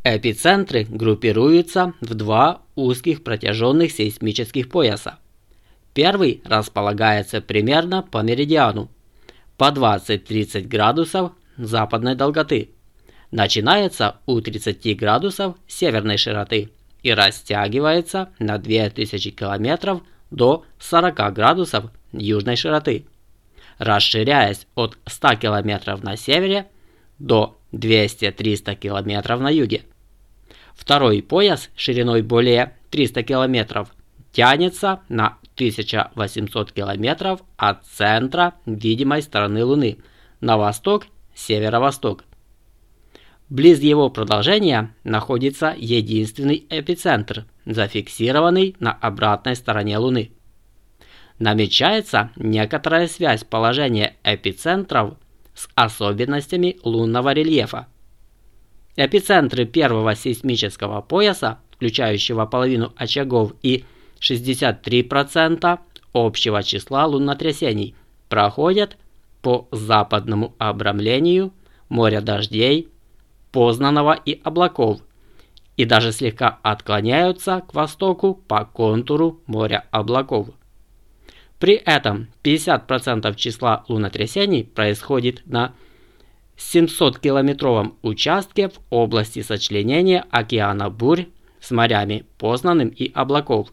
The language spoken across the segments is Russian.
Эпицентры группируются в два узких протяженных сейсмических пояса. Первый располагается примерно по меридиану, по 20-30 градусов западной долготы, начинается у 30 градусов северной широты и растягивается на 2000 км до 40 градусов южной широты, расширяясь от 100 км на севере до 200-300 км на юге. Второй пояс шириной более 300 км тянется на 1800 км от центра видимой стороны Луны на восток, северо-восток. Близ его продолжения находится единственный эпицентр, зафиксированный на обратной стороне Луны. Намечается некоторая связь положения эпицентров с особенностями лунного рельефа. Эпицентры первого сейсмического пояса, включающего половину очагов и 63% общего числа лунотрясений, проходят по западному обрамлению моря дождей, Познанного и облаков, и даже слегка отклоняются к востоку по контуру моря облаков. При этом 50% числа лунотрясений происходит на 700-километровом участке в области сочленения океана бурь с морями Познаным и облаков.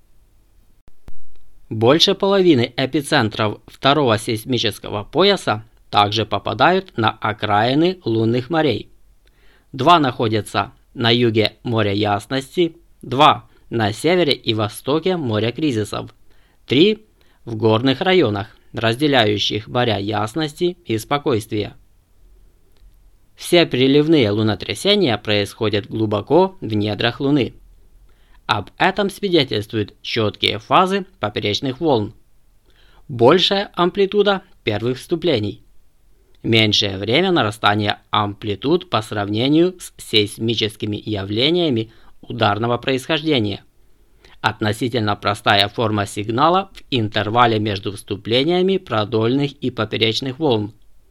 Больше половины эпицентров второго сейсмического пояса также попадают на окраины лунных морей. 2 находятся на юге моря Ясности, 2 на севере и востоке моря Кризисов, 3 в горных районах, разделяющих моря Ясности и Спокойствия. Все приливные лунотрясения происходят глубоко в недрах Луны. Об этом свидетельствуют четкие фазы поперечных волн, большая амплитуда первых вступлений, меньшее время нарастания амплитуд по сравнению с сейсмическими явлениями ударного происхождения, относительно простая форма сигнала в интервале между вступлениями продольных и поперечных волн.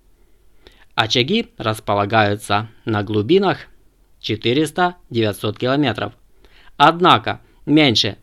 Очаги располагаются на глубинах 400-900 км, однако меньше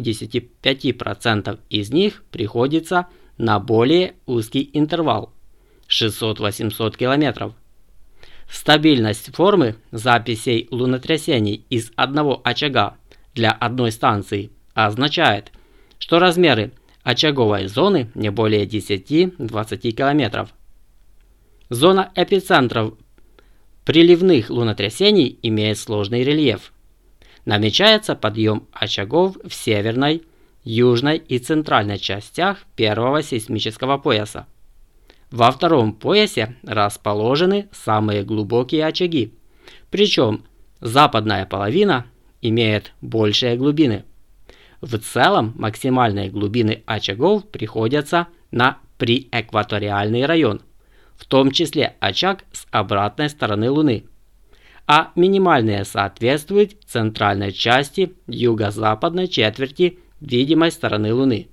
85% из них приходится на более узкий интервал 600-800 км. Стабильность формы записей лунотрясений из одного очага для одной станции означает, что размеры очаговой зоны не более 10-20 км. Зона эпицентров приливных лунотрясений имеет сложный рельеф. Намечается подъем очагов в северной, южной и центральной частях первого сейсмического пояса. Во втором поясе расположены самые глубокие очаги, причем западная половина имеет большие глубины. В целом максимальные глубины очагов приходятся на приэкваториальный район, в том числе очаг с обратной стороны Луны, а минимальные соответствуют центральной части юго-западной четверти видимой стороны Луны.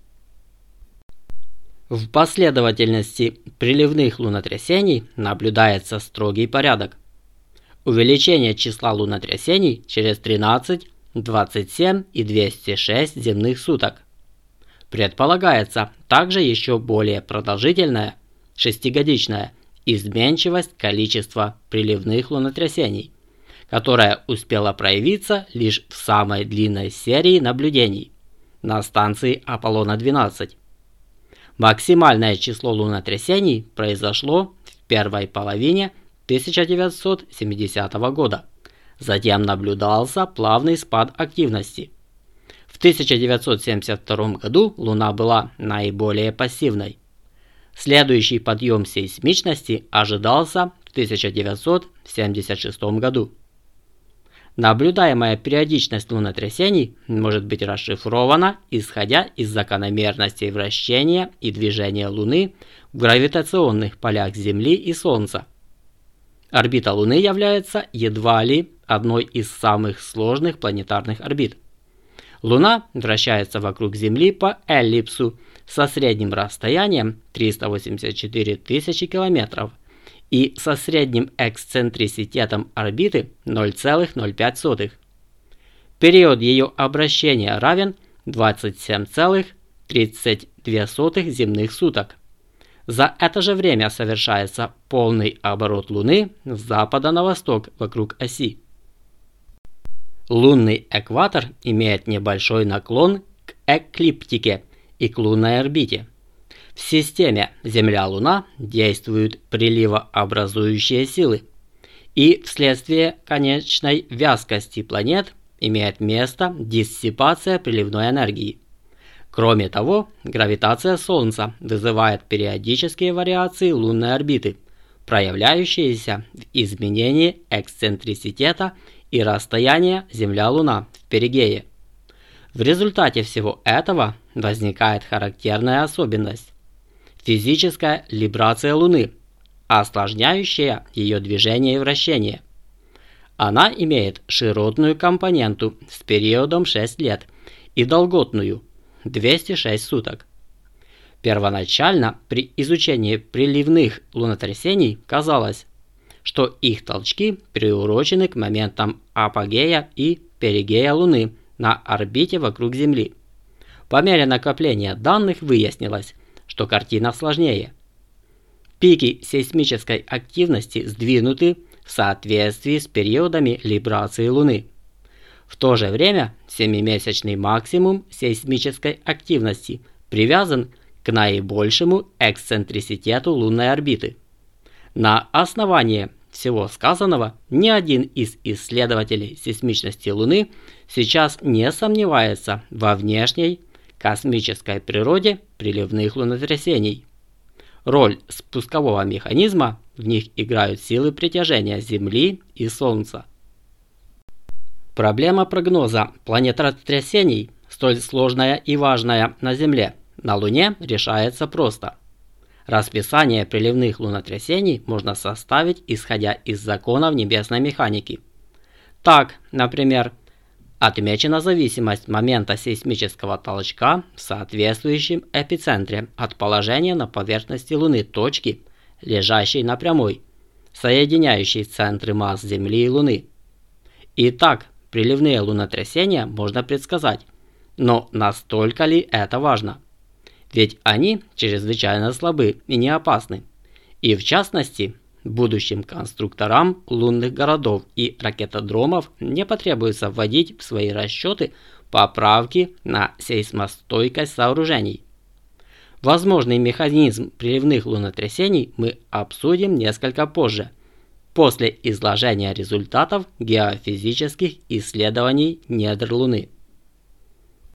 В последовательности приливных лунотрясений наблюдается строгий порядок. Увеличение числа лунотрясений через 13, 27 и 206 земных суток. Предполагается также еще более продолжительная, шестигодичная изменчивость количества приливных лунотрясений, которая успела проявиться лишь в самой длинной серии наблюдений на станции Аполлона-12. Максимальное число лунотрясений произошло в первой половине 1970 года. Затем наблюдался плавный спад активности. В 1972 году Луна была наиболее пассивной. Следующий подъем сейсмичности ожидался в 1976 году. Наблюдаемая периодичность лунотрясений может быть расшифрована, исходя из закономерностей вращения и движения Луны в гравитационных полях Земли и Солнца. Орбита Луны является едва ли одной из самых сложных планетарных орбит. Луна вращается вокруг Земли по эллипсу со средним расстоянием 384 тысячи километров и со средним эксцентриситетом орбиты 0,05. Период ее обращения равен 27,32 земных суток. За это же время совершается полный оборот Луны с запада на восток вокруг оси. Лунный экватор имеет небольшой наклон к эклиптике и к лунной орбите. В системе Земля-Луна действуют приливообразующие силы, и вследствие конечной вязкости планет имеет место диссипация приливной энергии. Кроме того, гравитация Солнца вызывает периодические вариации лунной орбиты, проявляющиеся в изменении эксцентриситета и расстояния Земля-Луна в перигее. В результате всего этого возникает характерная особенность – физическая либрация Луны, осложняющая ее движение и вращение. Она имеет широтную компоненту с периодом 6 лет и долготную – 206 суток. Первоначально при изучении приливных лунотрясений казалось, что их толчки приурочены к моментам апогея и перигея Луны на орбите вокруг Земли. По мере накопления данных выяснилось, что картина сложнее. Пики сейсмической активности сдвинуты в соответствии с периодами либрации Луны. В то же время 7-месячный максимум сейсмической активности привязан к наибольшему эксцентриситету лунной орбиты. На основании всего сказанного ни один из исследователей сейсмичности Луны сейчас не сомневается во внешней космической природе приливных лунотрясений. Роль спускового механизма в них играют силы притяжения Земли и Солнца. Проблема прогноза планетотрясений, столь сложная и важная на Земле, на Луне решается просто. Расписание приливных лунотрясений можно составить, исходя из законов небесной механики. Так, например, отмечена зависимость момента сейсмического толчка в соответствующем эпицентре от положения на поверхности Луны точки, лежащей на прямой, соединяющей центры масс Земли и Луны. Итак, приливные лунотрясения можно предсказать, но настолько ли это важно? Ведь они чрезвычайно слабы и не опасны. И в частности, будущим конструкторам лунных городов и ракетодромов не потребуется вводить в свои расчеты поправки на сейсмостойкость сооружений. Возможный механизм приливных лунотрясений мы обсудим несколько позже, после изложения результатов геофизических исследований недр Луны.